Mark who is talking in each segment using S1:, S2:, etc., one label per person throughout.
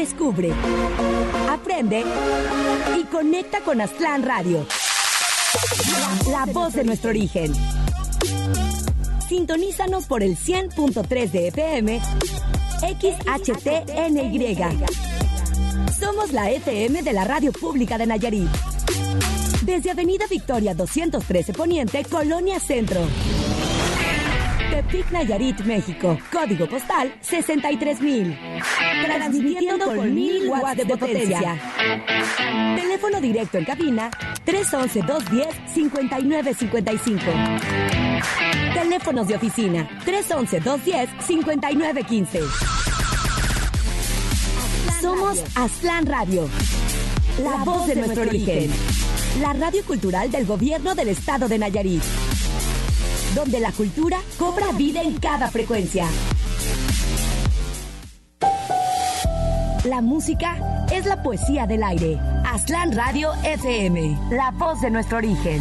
S1: Descubre, aprende y conecta con Aztlán Radio. La voz de nuestro origen. Sintonízanos por el 100.3 de FM, XHTNY. Somos la FM de la Radio Pública de Nayarit. Desde Avenida Victoria 213 Poniente, Colonia Centro. Tepic, Nayarit, México. Código postal 63,000. Transmitiendo con 1000 watts de potencia. Teléfono directo en cabina 311-210-5955. Teléfonos de oficina 311-210-5915. Somos Aztlán Radio, la voz de nuestro origen. La radio cultural del gobierno del estado de Nayarit, donde la cultura cobra vida en cada frecuencia. La música es la poesía del aire. Aztlán Radio FM, la voz de nuestro origen.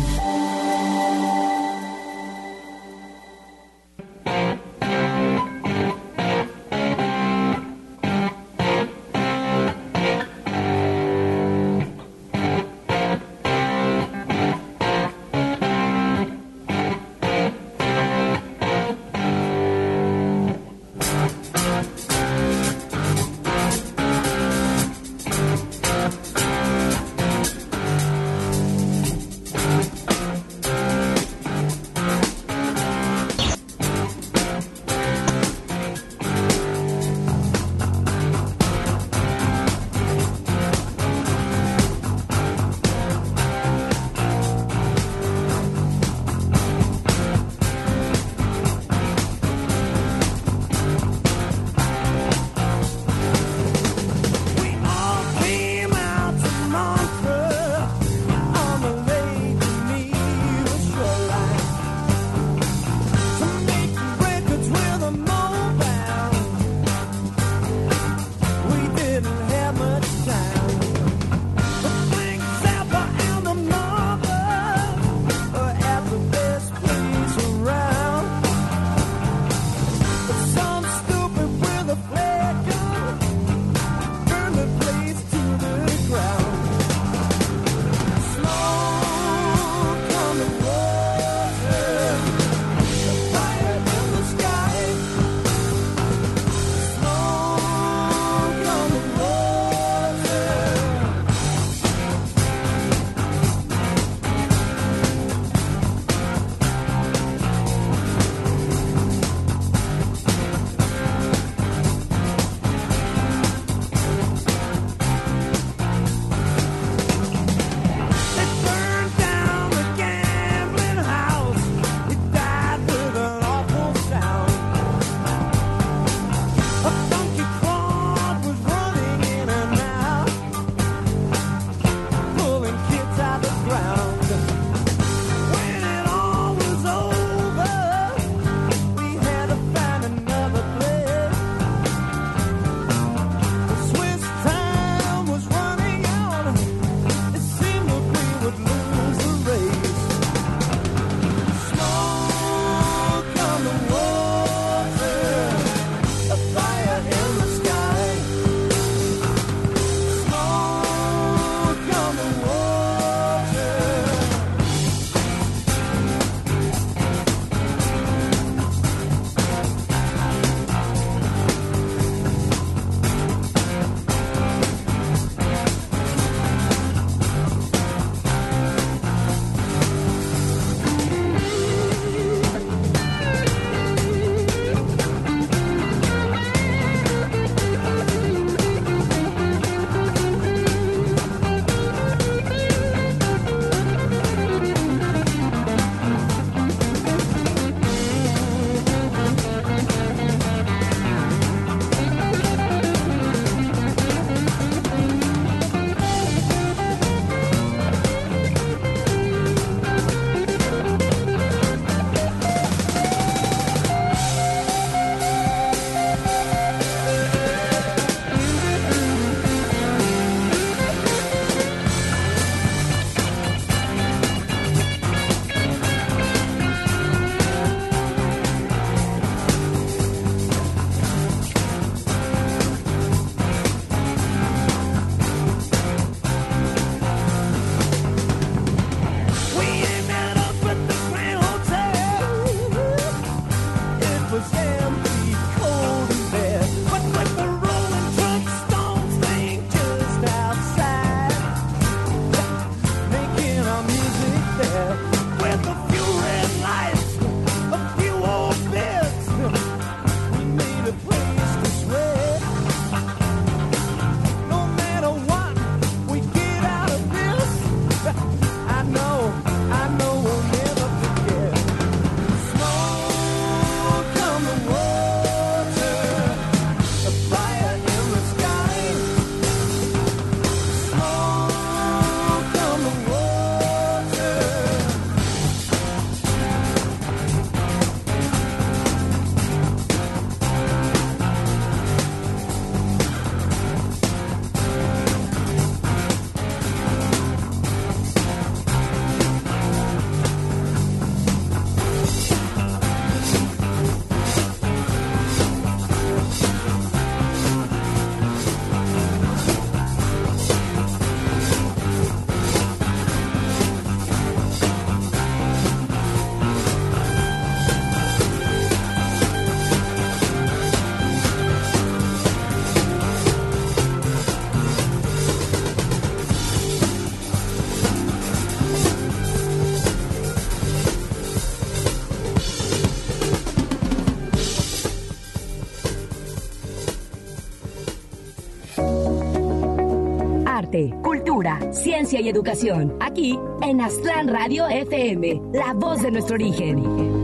S1: arte, cultura, ciencia y educación. Aquí en Aztlán Radio FM, la voz de nuestro origen.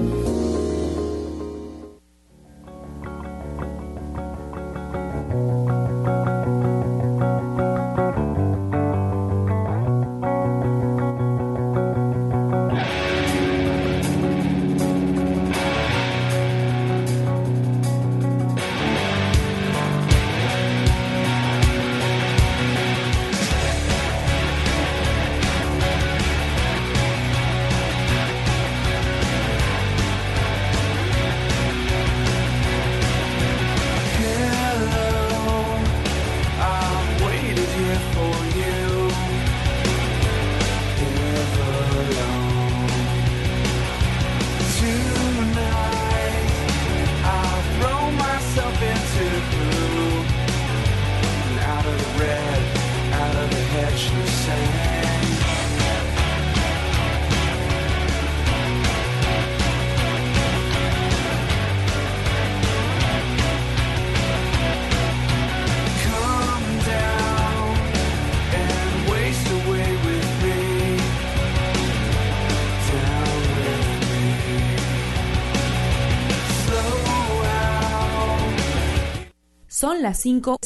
S2: Son las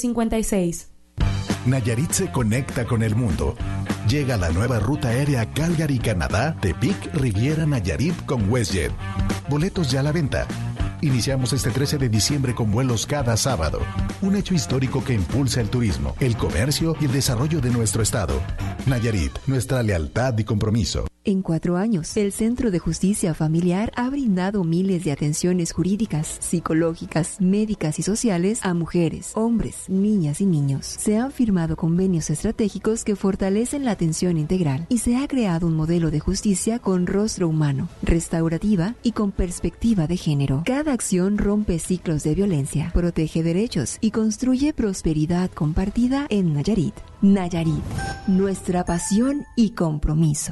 S2: 5:56.
S3: Nayarit se conecta con el mundo. Llega la nueva ruta aérea Calgary-Canadá, Tepic, Riviera Nayarit con WestJet. Boletos ya a la venta. Iniciamos este 13 de diciembre con vuelos cada sábado. Un hecho histórico que impulsa el turismo, el comercio y el desarrollo de nuestro estado. Nayarit, nuestra lealtad y compromiso.
S4: En 4 años, el Centro de Justicia Familiar ha brindado miles de atenciones jurídicas, psicológicas, médicas y sociales a mujeres, hombres, niñas y niños. Se han firmado convenios estratégicos que fortalecen la atención integral y se ha creado un modelo de justicia con rostro humano, restaurativa y con perspectiva de género. Cada acción rompe ciclos de violencia, protege derechos y construye prosperidad compartida en Nayarit. Nayarit, nuestra pasión y compromiso.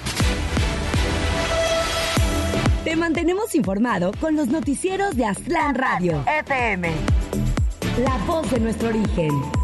S1: Te mantenemos informado con los noticieros de Aztlán Radio FM, la voz de nuestro origen.